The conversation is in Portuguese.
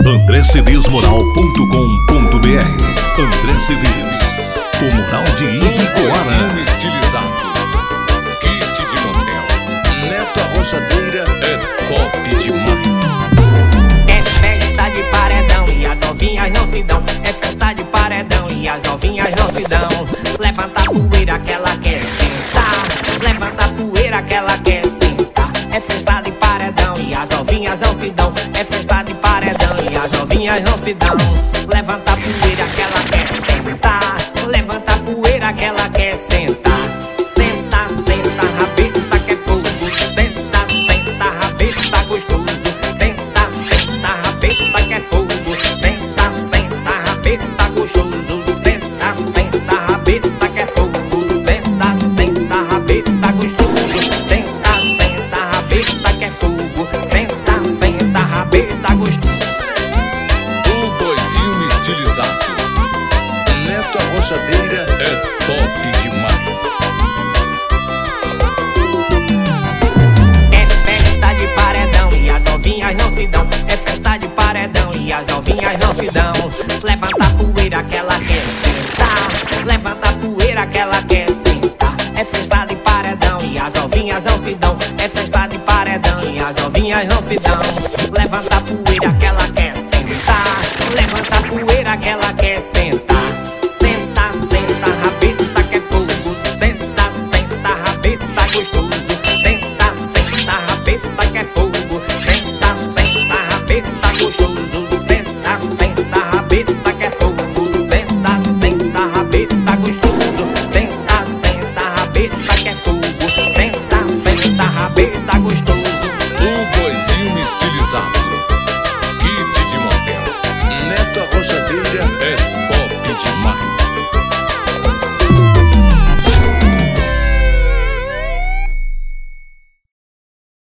andrecedesmoral.com.br. André Cedes, o moral de Ibicoara. Estilizado, kit de motel, Neto Arrochadeira é top demais. É festa de paredão e as novinhas não se dão. É festa de paredão e as novinhas não se dão. Levanta a poeira que ela quer sentar. Levanta a poeira que ela quer sentar. É festa de paredão e as novinhas não se dão. É festa de paredão e as novinhas não se dão. Levanta a poeira que ela quer sentar. Levanta a poeira que ela quer sentar. Senta, senta, rabeta que é fogo. Senta, senta, rabeta gostoso. Senta, senta, rabeta que é fogo. Senta, senta, rabeta gostoso. Senta, senta, rabeta que é fogo. Senta, senta, rabeta gostoso. Senta, senta, rabeta que é fogo. Senta, senta, rabeta gostoso. O boizinho estilizado, Neto Arrochadeira é top demais. É festa de paredão e as novinhas não se dão. É festa de paredão e as novinhas não se dão. Levanta a poeira que ela quer sentar. Levanta a poeira que ela quer sentar. É festa de paredão e as novinhas não se dão. É festa de paredão e as novinhas não se dão. Levanta a poeira que ela